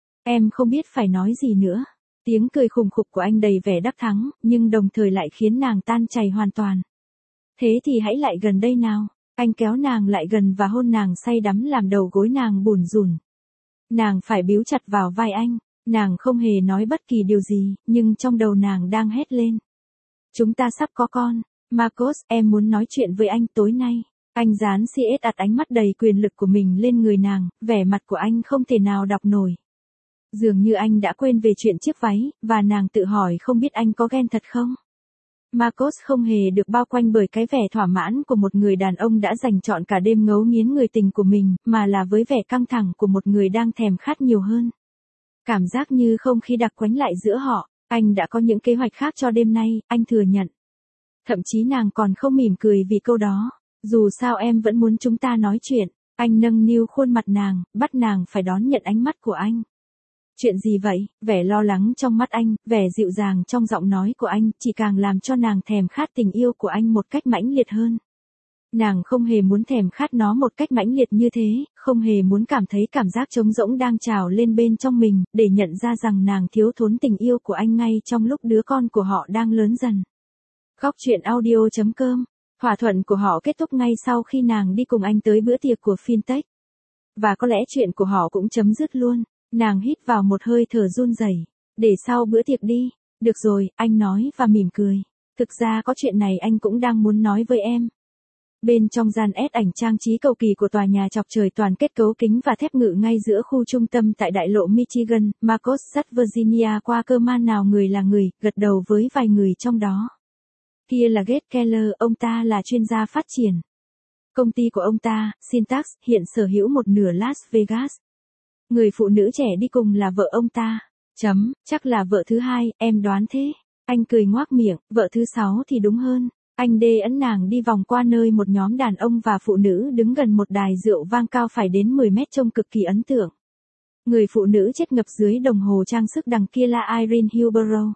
Em không biết phải nói gì nữa. Tiếng cười khùng khục của anh đầy vẻ đắc thắng, nhưng đồng thời lại khiến nàng tan chảy hoàn toàn. Thế thì hãy lại gần đây nào. Anh kéo nàng lại gần và hôn nàng say đắm làm đầu gối nàng bủn rủn. Nàng phải bíu chặt vào vai anh. Nàng không hề nói bất kỳ điều gì, nhưng trong đầu nàng đang hét lên. Chúng ta sắp có con. Marcos, em muốn nói chuyện với anh tối nay. Anh dán CS đặt ánh mắt đầy quyền lực của mình lên người nàng, vẻ mặt của anh không thể nào đọc nổi. Dường như anh đã quên về chuyện chiếc váy, và nàng tự hỏi không biết anh có ghen thật không? Marcos không hề được bao quanh bởi cái vẻ thỏa mãn của một người đàn ông đã dành trọn cả đêm ngấu nghiến người tình của mình, mà là với vẻ căng thẳng của một người đang thèm khát nhiều hơn. Cảm giác như không khí đặc quánh lại giữa họ, anh đã có những kế hoạch khác cho đêm nay, anh thừa nhận. Thậm chí nàng còn không mỉm cười vì câu đó. Dù sao em vẫn muốn chúng ta nói chuyện. Anh nâng niu khuôn mặt nàng, bắt nàng phải đón nhận ánh mắt của anh. Chuyện gì vậy? Vẻ lo lắng trong mắt anh, vẻ dịu dàng trong giọng nói của anh, chỉ càng làm cho nàng thèm khát tình yêu của anh một cách mãnh liệt hơn. Nàng không hề muốn thèm khát nó một cách mãnh liệt như thế, không hề muốn cảm thấy cảm giác trống rỗng đang trào lên bên trong mình, để nhận ra rằng nàng thiếu thốn tình yêu của anh ngay trong lúc đứa con của họ đang lớn dần. Góc truyện audio.com. Thỏa thuận của họ kết thúc ngay sau khi nàng đi cùng anh tới bữa tiệc của Fintech. Và có lẽ chuyện của họ cũng chấm dứt luôn. Nàng hít vào một hơi thở run rẩy. Để sau bữa tiệc đi. Được rồi, anh nói và mỉm cười. Thực ra có chuyện này anh cũng đang muốn nói với em. Bên trong gian ép ảnh trang trí cầu kỳ của tòa nhà chọc trời toàn kết cấu kính và thép ngự ngay giữa khu trung tâm tại đại lộ Michigan, Marcos dắt Virginia qua cơ man nào người là người, gật đầu với vài người trong đó. Kia là Gage Keller, ông ta là chuyên gia phát triển. Công ty của ông ta, Syntax, hiện sở hữu một nửa Las Vegas. Người phụ nữ trẻ đi cùng là vợ ông ta. Chắc là vợ thứ hai, em đoán thế. Anh cười ngoác miệng, vợ thứ 6 thì đúng hơn. Anh ấn nàng đi vòng qua nơi một nhóm đàn ông và phụ nữ đứng gần một đài rượu vang cao phải đến 10 mét trông cực kỳ ấn tượng. Người phụ nữ chết ngập dưới đồng hồ trang sức đằng kia là Irene Hillborough.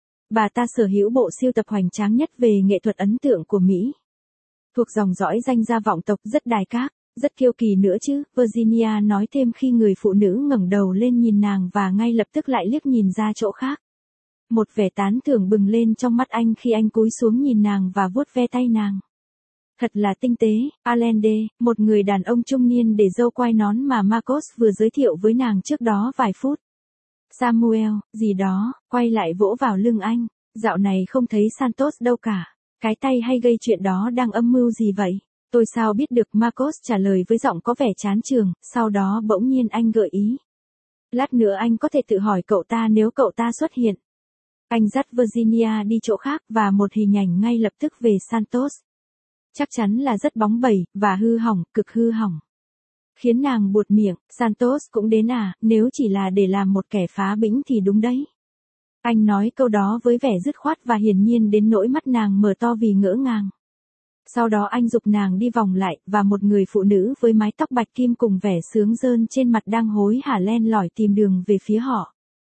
Bà ta sở hữu bộ sưu tập hoành tráng nhất về nghệ thuật ấn tượng của Mỹ. Thuộc dòng dõi danh gia vọng tộc rất đài các, rất kiêu kỳ nữa chứ, Virginia nói thêm khi người phụ nữ ngẩng đầu lên nhìn nàng và ngay lập tức lại liếc nhìn ra chỗ khác. Một vẻ tán thưởng bừng lên trong mắt anh khi anh cúi xuống nhìn nàng và vuốt ve tay nàng. Thật là tinh tế, Allende, một người đàn ông trung niên để râu quai nón mà Marcos vừa giới thiệu với nàng trước đó vài phút. Samuel, gì đó, quay lại vỗ vào lưng anh. Dạo này không thấy Santos đâu cả. Cái tay hay gây chuyện đó đang âm mưu gì vậy? Tôi sao biết được, Marcos trả lời với giọng có vẻ chán chường, sau đó bỗng nhiên anh gợi ý. Lát nữa anh có thể tự hỏi cậu ta nếu cậu ta xuất hiện. Anh dắt Virginia đi chỗ khác và một hình ảnh ngay lập tức về Santos. Chắc chắn là rất bóng bẩy, và hư hỏng, cực hư hỏng. Khiến nàng buột miệng, Santos cũng đến à, nếu chỉ là để làm một kẻ phá bĩnh thì đúng đấy. Anh nói câu đó với vẻ dứt khoát và hiển nhiên đến nỗi mắt nàng mở to vì ngỡ ngàng. Sau đó anh giục nàng đi vòng lại, và một người phụ nữ với mái tóc bạch kim cùng vẻ sướng rơn trên mặt đang hối hả len lỏi tìm đường về phía họ.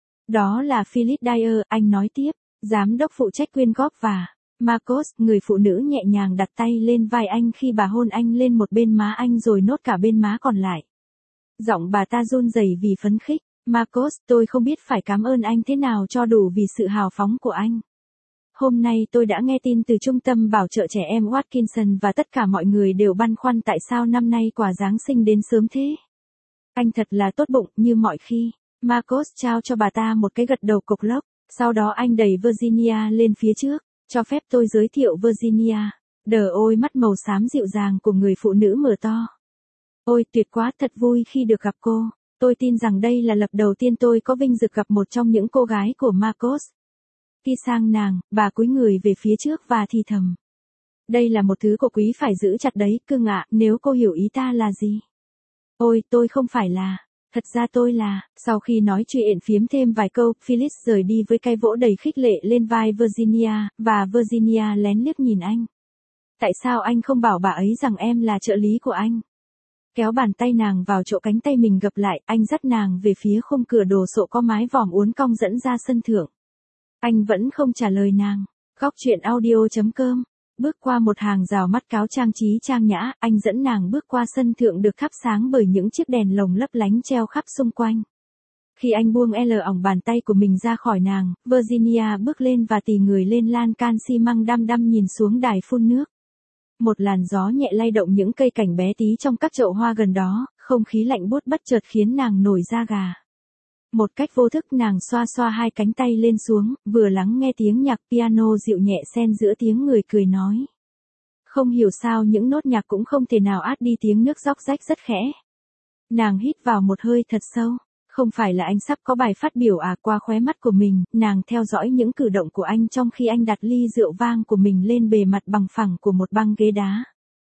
Đó là Phyllis Dyer, anh nói tiếp, giám đốc phụ trách quyên góp và... Marcos, người phụ nữ nhẹ nhàng đặt tay lên vai anh khi bà hôn anh lên một bên má anh rồi nốt cả bên má còn lại. Giọng bà ta run rẩy vì phấn khích. Marcos, tôi không biết phải cảm ơn anh thế nào cho đủ vì sự hào phóng của anh. hôm nay tôi đã nghe tin từ trung tâm bảo trợ trẻ em Watkinson và tất cả mọi người đều băn khoăn tại sao năm nay quà Giáng sinh đến sớm thế. Anh thật là tốt bụng như mọi khi. Marcos trao cho bà ta một cái gật đầu cộc lốc, sau đó anh đẩy Virginia lên phía trước, cho phép tôi giới thiệu Virginia. Ôi mắt màu xám dịu dàng của người phụ nữ mở to. Ôi tuyệt quá, thật vui khi được gặp cô. Tôi tin rằng đây là lần đầu tiên tôi có vinh dự gặp một trong những cô gái của Marcos. Khi sang nàng, bà cúi người về phía trước và thì thầm. Đây là một thứ cô quý phải giữ chặt đấy, cưng ạ, nếu cô hiểu ý ta là gì. Ôi, tôi không phải là. Thật ra tôi là, sau khi nói chuyện phiếm thêm vài câu, Phyllis rời đi với cái vỗ đầy khích lệ lên vai Virginia, và Virginia lén liếc nhìn anh. Tại sao anh không bảo bà ấy rằng em là trợ lý của anh? Kéo bàn tay nàng vào chỗ cánh tay mình gập lại, anh dắt nàng về phía khung cửa đồ sộ có mái vòm uốn cong dẫn ra sân thượng. Anh vẫn không trả lời nàng. Góc chuyện audio.com. Bước qua một hàng rào mắt cáo trang trí trang nhã, anh dẫn nàng bước qua sân thượng được thắp sáng bởi những chiếc đèn lồng lấp lánh treo khắp xung quanh. Khi anh buông ỏng bàn tay của mình ra khỏi nàng, Virginia bước lên và tì người lên lan can xi măng đăm đăm nhìn xuống đài phun nước. Một làn gió nhẹ lay động những cây cảnh bé tí trong các chậu hoa gần đó, không khí lạnh buốt bất chợt khiến nàng nổi da gà. Một cách vô thức nàng xoa xoa hai cánh tay lên xuống, vừa lắng nghe tiếng nhạc piano dịu nhẹ xen giữa tiếng người cười nói. Không hiểu sao những nốt nhạc cũng không thể nào át đi tiếng nước róc rách rất khẽ. Nàng hít vào một hơi thật sâu. Không phải là anh sắp có bài phát biểu à? Qua khóe mắt của mình, nàng theo dõi những cử động của anh trong khi anh đặt ly rượu vang của mình lên bề mặt bằng phẳng của một băng ghế đá.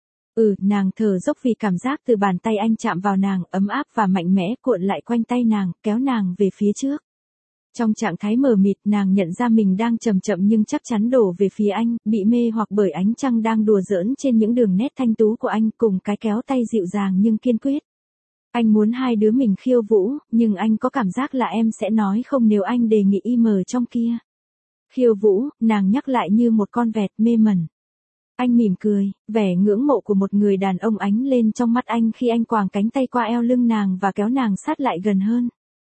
Nàng thở dốc vì cảm giác từ bàn tay anh chạm vào nàng, ấm áp và mạnh mẽ cuộn lại quanh tay nàng, kéo nàng về phía trước. Trong trạng thái mờ mịt, nàng nhận ra mình đang chậm chậm nhưng chắc chắn đổ về phía anh, bị mê hoặc bởi ánh trăng đang đùa giỡn trên những đường nét thanh tú của anh cùng cái kéo tay dịu dàng nhưng kiên quyết. Anh muốn hai đứa mình khiêu vũ, nhưng anh có cảm giác là em sẽ nói không nếu anh đề nghị im trong kia. Khiêu vũ, nàng nhắc lại như một con vẹt mê mẩn. Anh mỉm cười, vẻ ngưỡng mộ của một người đàn ông ánh lên trong mắt anh khi anh quàng cánh tay qua eo lưng nàng và kéo nàng sát lại gần hơn.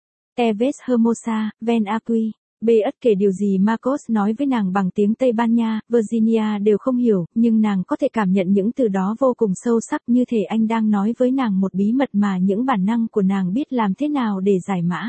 Teves hermosa, ven aquí. Bất kể điều gì Marcos nói với nàng bằng tiếng Tây Ban Nha, Virginia đều không hiểu, nhưng nàng có thể cảm nhận những từ đó vô cùng sâu sắc, như thể anh đang nói với nàng một bí mật mà những bản năng của nàng biết làm thế nào để giải mã.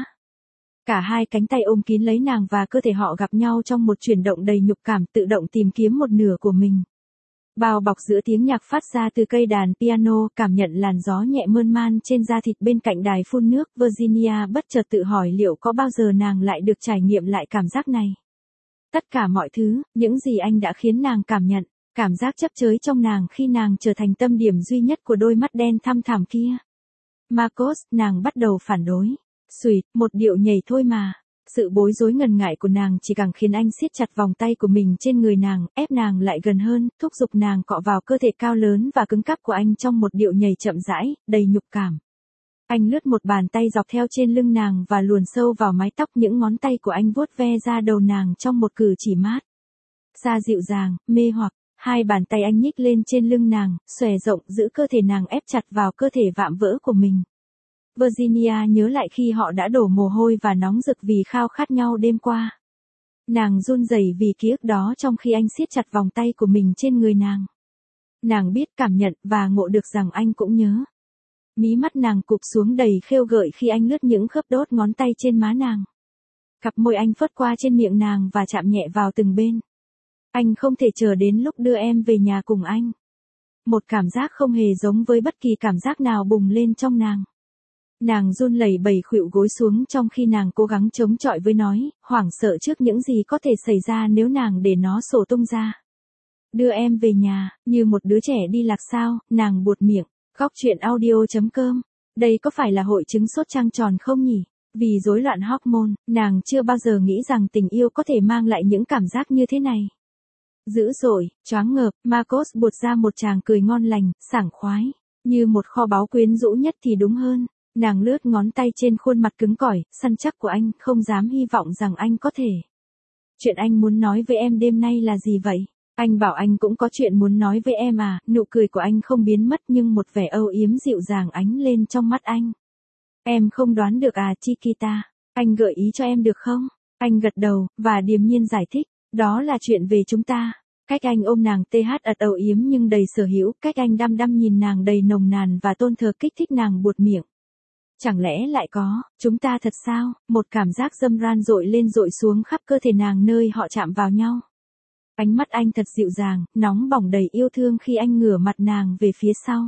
Cả hai cánh tay ôm kín lấy nàng và cơ thể họ gặp nhau trong một chuyển động đầy nhục cảm, tự động tìm kiếm một nửa của mình. Bao bọc giữa tiếng nhạc phát ra từ cây đàn piano, cảm nhận làn gió nhẹ mơn man trên da thịt bên cạnh đài phun nước, Virginia bất chợt tự hỏi liệu có bao giờ nàng lại được trải nghiệm lại cảm giác này. Tất cả mọi thứ, những gì anh đã khiến nàng cảm nhận, cảm giác chấp chới trong nàng khi nàng trở thành tâm điểm duy nhất của đôi mắt đen thăm thẳm kia. Marcos, nàng bắt đầu phản đối. Xuỵt, một điệu nhảy thôi mà. Sự bối rối ngần ngại của nàng chỉ càng khiến anh siết chặt vòng tay của mình trên người nàng, ép nàng lại gần hơn, thúc giục nàng cọ vào cơ thể cao lớn và cứng cáp của anh trong một điệu nhảy chậm rãi, đầy nhục cảm. Anh lướt một bàn tay dọc theo trên lưng nàng và luồn sâu vào mái tóc, những ngón tay của anh vuốt ve ra đầu nàng trong một cử chỉ mát xa dịu dàng, mê hoặc. Hai bàn tay anh nhích lên trên lưng nàng, xòe rộng giữ cơ thể nàng ép chặt vào cơ thể vạm vỡ của mình. Virginia nhớ lại khi họ đã đổ mồ hôi và nóng rực vì khao khát nhau đêm qua. Nàng run rẩy vì ký ức đó trong khi anh siết chặt vòng tay của mình trên người nàng. Nàng biết, cảm nhận và ngộ được rằng anh cũng nhớ. Mí mắt nàng cụp xuống đầy khêu gợi khi anh lướt những khớp đốt ngón tay trên má nàng. Cặp môi anh phớt qua trên miệng nàng và chạm nhẹ vào từng bên. Anh không thể chờ đến lúc đưa em về nhà cùng anh. Một cảm giác không hề giống với bất kỳ cảm giác nào bùng lên trong nàng. Nàng run lẩy bẩy khuỵu gối xuống trong khi nàng cố gắng chống chọi với hoảng sợ trước những gì có thể xảy ra nếu nàng để nó sổ tung ra. Đưa em về nhà, như một đứa trẻ đi lạc sao, nàng buột miệng. Góc chuyện audio.com. Đây có phải là hội chứng sốt trăng tròn không nhỉ? Vì rối loạn hormone, nàng chưa bao giờ nghĩ rằng tình yêu có thể mang lại những cảm giác như thế này. Dữ dội, choáng ngợp, Marcos buột ra một tràng cười ngon lành, sảng khoái. Như một kho báu quyến rũ nhất thì đúng hơn. Nàng lướt ngón tay trên khuôn mặt cứng cỏi, săn chắc của anh, không dám hy vọng rằng anh có thể. Chuyện anh muốn nói với em đêm nay là gì vậy? Anh bảo anh cũng có chuyện muốn nói với em à? Nụ cười của anh không biến mất nhưng một vẻ âu yếm dịu dàng ánh lên trong mắt anh. Em không đoán được à Chiquita? Anh gợi ý cho em được không? Anh gật đầu, và điềm nhiên giải thích. Đó là chuyện về chúng ta. Cách anh ôm nàng th âu yếm nhưng đầy sở hữu, cách anh đăm đăm nhìn nàng đầy nồng nàn và tôn thờ kích thích nàng buột miệng. Chẳng lẽ lại có, chúng ta thật sao, một cảm giác dâm ran dội lên dội xuống khắp cơ thể nàng nơi họ chạm vào nhau. Ánh mắt anh thật dịu dàng, nóng bỏng đầy yêu thương khi anh ngửa mặt nàng về phía sau.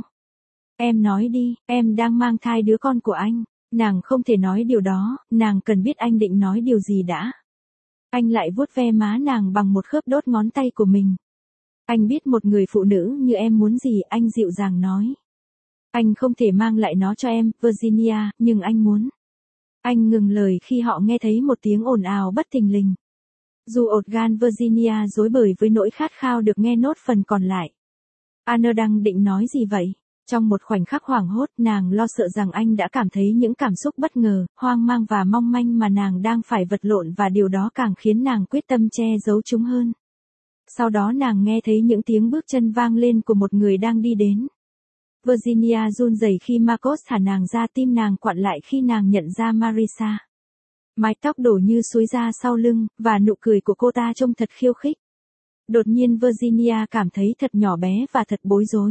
Em nói đi, em đang mang thai đứa con của anh. Nàng không thể nói điều đó, nàng cần biết anh định nói điều gì đã. Anh lại vuốt ve má nàng bằng một khớp đốt ngón tay của mình. Anh biết một người phụ nữ như em muốn gì, anh dịu dàng nói. Anh không thể mang lại nó cho em, Virginia, nhưng anh muốn. Anh ngừng lời khi họ nghe thấy một tiếng ồn ào bất thình lình. Dù ột gan Virginia rối bời với nỗi khát khao được nghe nốt phần còn lại. Anna đang định nói gì vậy? Trong một khoảnh khắc hoảng hốt, nàng lo sợ rằng anh đã cảm thấy những cảm xúc bất ngờ, hoang mang và mong manh mà nàng đang phải vật lộn và điều đó càng khiến nàng quyết tâm che giấu chúng hơn. Sau đó nàng nghe thấy những tiếng bước chân vang lên của một người đang đi đến. Virginia run rẩy khi Marcos thả nàng ra, tim nàng quặn lại khi nàng nhận ra Marisa. Mái tóc đổ như suối ra sau lưng, và nụ cười của cô ta trông thật khiêu khích. Đột nhiên Virginia cảm thấy thật nhỏ bé và thật bối rối.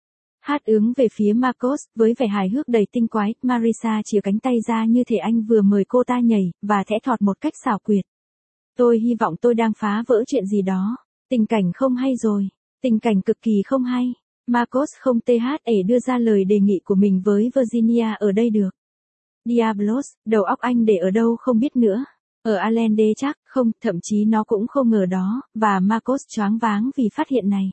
Hát hướng về phía Marcos, với vẻ hài hước đầy tinh quái, Marisa chìa cánh tay ra như thể anh vừa mời cô ta nhảy, và thẽ thọt một cách xảo quyệt. Tôi hy vọng tôi đang phá vỡ chuyện gì đó. Tình cảnh không hay rồi. Tình cảnh cực kỳ không hay. Marcos không đưa ra lời đề nghị của mình với Virginia ở đây được. Diablos, đầu óc anh để ở đâu không biết nữa. Ở Allende chắc, không, thậm chí nó cũng không ngờ đó, và Marcos choáng váng vì phát hiện này.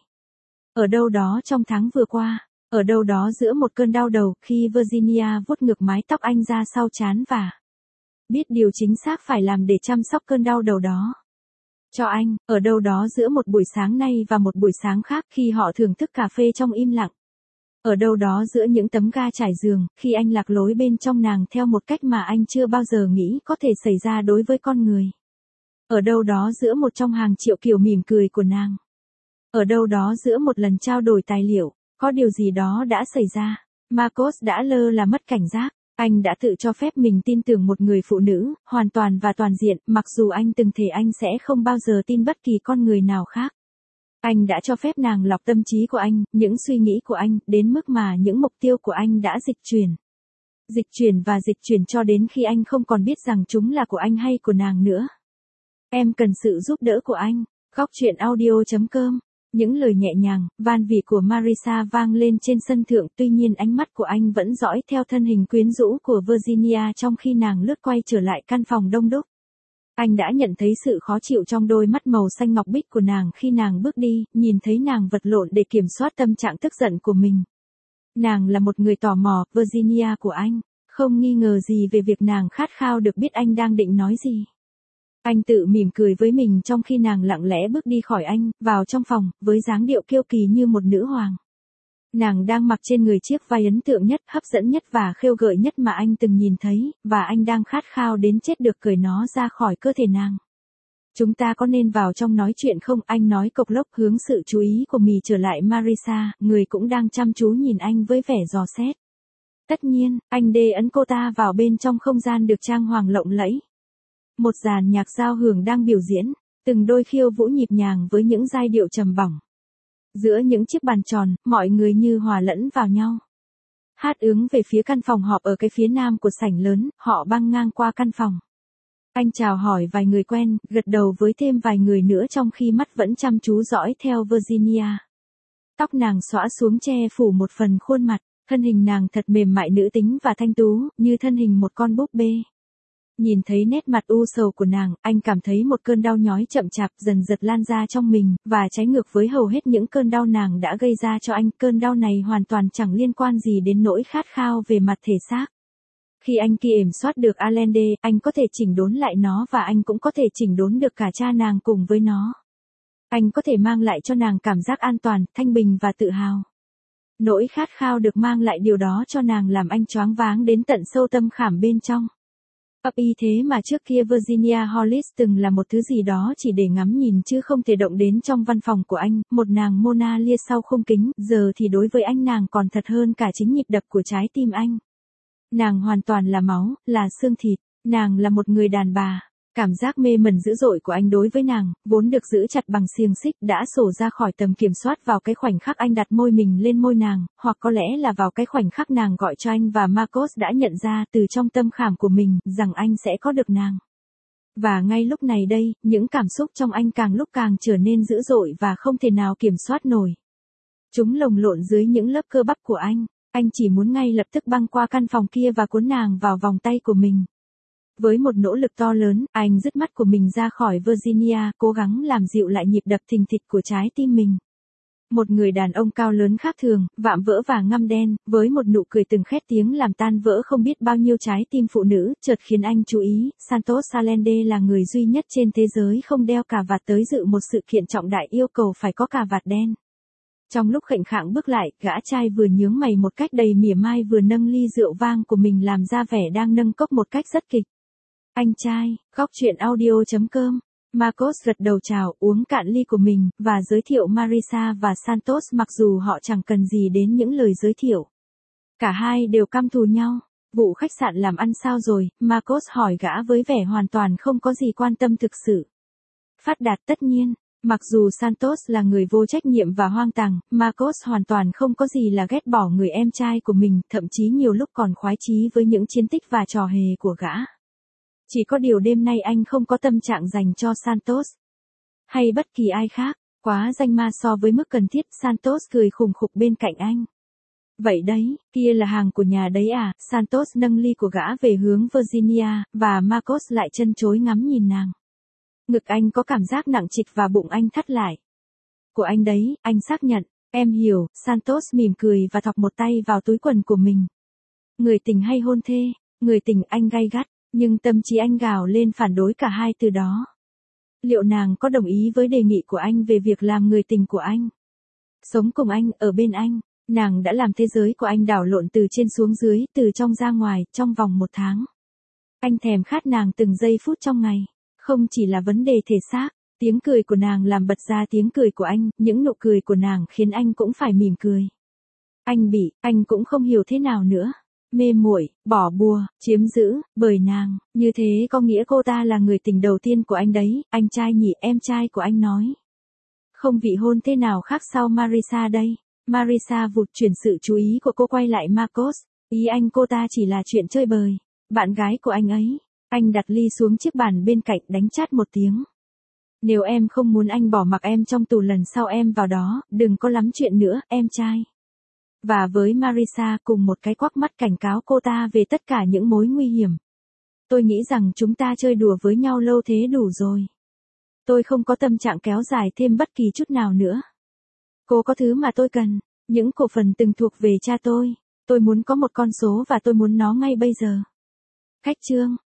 Ở đâu đó trong tháng vừa qua, ở đâu đó giữa một cơn đau đầu, khi Virginia vuốt ngược mái tóc anh ra sau trán và biết điều chính xác phải làm để chăm sóc cơn đau đầu đó. Cho anh, ở đâu đó giữa một buổi sáng nay và một buổi sáng khác khi họ thưởng thức cà phê trong im lặng. Ở đâu đó giữa những tấm ga trải giường, khi anh lạc lối bên trong nàng theo một cách mà anh chưa bao giờ nghĩ có thể xảy ra đối với con người. Ở đâu đó giữa một trong hàng triệu kiểu mỉm cười của nàng. Ở đâu đó giữa một lần trao đổi tài liệu, có điều gì đó đã xảy ra. Marcos đã lơ là mất cảnh giác. Anh đã tự cho phép mình tin tưởng một người phụ nữ, hoàn toàn và toàn diện, mặc dù anh từng thề anh sẽ không bao giờ tin bất kỳ con người nào khác. Anh đã cho phép nàng lọc tâm trí của anh, những suy nghĩ của anh, đến mức mà những mục tiêu của anh đã dịch chuyển. Dịch chuyển và dịch chuyển cho đến khi anh không còn biết rằng chúng là của anh hay của nàng nữa. Em cần sự giúp đỡ của anh. Góc truyện audio.com. Những lời nhẹ nhàng, van vỉ của Marisa vang lên trên sân thượng, tuy nhiên ánh mắt của anh vẫn dõi theo thân hình quyến rũ của Virginia trong khi nàng lướt quay trở lại căn phòng đông đúc. Anh đã nhận thấy sự khó chịu trong đôi mắt màu xanh ngọc bích của nàng khi nàng bước đi, nhìn thấy nàng vật lộn để kiểm soát tâm trạng tức giận của mình. Nàng là một người tò mò, Virginia của anh, không nghi ngờ gì về việc nàng khát khao được biết anh đang định nói gì. Anh tự mỉm cười với mình trong khi nàng lặng lẽ bước đi khỏi anh, vào trong phòng, với dáng điệu kiêu kỳ như một nữ hoàng. Nàng đang mặc trên người chiếc vai ấn tượng nhất, hấp dẫn nhất và khêu gợi nhất mà anh từng nhìn thấy, và anh đang khát khao đến chết được cởi nó ra khỏi cơ thể nàng. Chúng ta có nên vào trong nói chuyện không? Anh nói cộc lốc, hướng sự chú ý của mì trở lại Marisa, người cũng đang chăm chú nhìn anh với vẻ dò xét. Tất nhiên, anh ấn cô ta vào bên trong không gian được trang hoàng lộng lẫy. Một dàn nhạc giao hưởng đang biểu diễn, từng đôi khiêu vũ nhịp nhàng với những giai điệu trầm bổng. Giữa những chiếc bàn tròn, mọi người như hòa lẫn vào nhau. Hát hướng về phía căn phòng họp ở cái phía nam của sảnh lớn, họ băng ngang qua căn phòng. Anh chào hỏi vài người quen, gật đầu với thêm vài người nữa trong khi mắt vẫn chăm chú dõi theo Virginia. Tóc nàng xõa xuống che phủ một phần khuôn mặt, thân hình nàng thật mềm mại nữ tính và thanh tú, như thân hình một con búp bê. Nhìn thấy nét mặt u sầu của nàng, anh cảm thấy một cơn đau nhói chậm chạp dần dật lan ra trong mình, và trái ngược với hầu hết những cơn đau nàng đã gây ra cho anh, cơn đau này hoàn toàn chẳng liên quan gì đến nỗi khát khao về mặt thể xác. Khi anh kiểm soát được Allende, anh có thể chỉnh đốn lại nó và anh cũng có thể chỉnh đốn được cả cha nàng cùng với nó. Anh có thể mang lại cho nàng cảm giác an toàn, thanh bình và tự hào. Nỗi khát khao được mang lại điều đó cho nàng làm anh choáng váng đến tận sâu tâm khảm bên trong. Y thế mà trước kia Virginia Hollis từng là một thứ gì đó chỉ để ngắm nhìn chứ không thể động đến trong văn phòng của anh, một nàng Mona Lisa sau khung kính, giờ thì đối với anh nàng còn thật hơn cả chính nhịp đập của trái tim anh. Nàng hoàn toàn là máu, là xương thịt, nàng là một người đàn bà. Cảm giác mê mẩn dữ dội của anh đối với nàng, vốn được giữ chặt bằng xiềng xích đã xổ ra khỏi tầm kiểm soát vào cái khoảnh khắc anh đặt môi mình lên môi nàng, hoặc có lẽ là vào cái khoảnh khắc nàng gọi cho anh và Marcos đã nhận ra từ trong tâm khảm của mình rằng anh sẽ có được nàng. Và ngay lúc này đây, những cảm xúc trong anh càng lúc càng trở nên dữ dội và không thể nào kiểm soát nổi. Chúng lồng lộn dưới những lớp cơ bắp của anh chỉ muốn ngay lập tức băng qua căn phòng kia và cuốn nàng vào vòng tay của mình. Với một nỗ lực to lớn, anh dứt mắt của mình ra khỏi Virginia, cố gắng làm dịu lại nhịp đập thình thịch của trái tim mình. Một người đàn ông cao lớn khác thường, vạm vỡ và ngăm đen, với một nụ cười từng khét tiếng làm tan vỡ không biết bao nhiêu trái tim phụ nữ, chợt khiến anh chú ý, Santos Allende là người duy nhất trên thế giới không đeo cà vạt tới dự một sự kiện trọng đại yêu cầu phải có cà vạt đen. Trong lúc khệnh khạng bước lại, gã trai vừa nhướng mày một cách đầy mỉa mai vừa nâng ly rượu vang của mình làm ra vẻ đang nâng cốc một cách rất kịch. Anh trai, góc chuyện audio.com. Marcos gật đầu chào, uống cạn ly của mình, và giới thiệu Marisa và Santos mặc dù họ chẳng cần gì đến những lời giới thiệu. Cả hai đều căm thù nhau. Vụ khách sạn làm ăn sao rồi, Marcos hỏi gã với vẻ hoàn toàn không có gì quan tâm thực sự. Phát đạt tất nhiên. Mặc dù Santos là người vô trách nhiệm và hoang tàng, Marcos hoàn toàn không có gì là ghét bỏ người em trai của mình, thậm chí nhiều lúc còn khoái chí với những chiến tích và trò hề của gã. Chỉ có điều đêm nay anh không có tâm trạng dành cho Santos hay bất kỳ ai khác, quá danh ma so với mức cần thiết. Santos cười khùng khục bên cạnh anh. Vậy đấy, kia là hàng của nhà đấy à? Santos nâng ly của gã về hướng Virginia, và Marcos lại chân chối ngắm nhìn nàng. Ngực anh có cảm giác nặng trịch và bụng anh thắt lại. Của anh đấy, anh xác nhận. Em hiểu. Santos mỉm cười và thọc một tay vào túi quần của mình. Người tình hay hôn thê? Người tình, anh gay gắt. Nhưng tâm trí anh gào lên phản đối cả hai từ đó. Liệu nàng có đồng ý với đề nghị của anh về việc làm người tình của anh? Sống cùng anh, ở bên anh. Nàng đã làm thế giới của anh đảo lộn từ trên xuống dưới, từ trong ra ngoài, trong vòng 1 tháng. Anh thèm khát nàng từng giây phút trong ngày. Không chỉ là vấn đề thể xác, tiếng cười của nàng làm bật ra tiếng cười của anh, những nụ cười của nàng khiến anh cũng phải mỉm cười. Anh cũng không hiểu thế nào nữa. Mê muội, bỏ bùa, chiếm giữ, bởi nàng, như thế có nghĩa cô ta là người tình đầu tiên của anh đấy, anh trai nhỉ? Em trai của anh nói. Không vị hôn thế nào khác sau Marisa đây? Marisa vụt chuyển sự chú ý của cô quay lại Marcos, ý anh cô ta chỉ là chuyện chơi bời, bạn gái của anh ấy. Anh đặt ly xuống chiếc bàn bên cạnh đánh chát một tiếng. Nếu em không muốn anh bỏ mặc em trong tù lần sau em vào đó, đừng có lắm chuyện nữa, em trai. Và với Marisa cùng một cái quắc mắt cảnh cáo cô ta về tất cả những mối nguy hiểm. Tôi nghĩ rằng chúng ta chơi đùa với nhau lâu thế đủ rồi. Tôi không có tâm trạng kéo dài thêm bất kỳ chút nào nữa. Cô có thứ mà tôi cần, những cổ phần từng thuộc về cha tôi. Tôi muốn có một con số và tôi muốn nó ngay bây giờ. Cách chương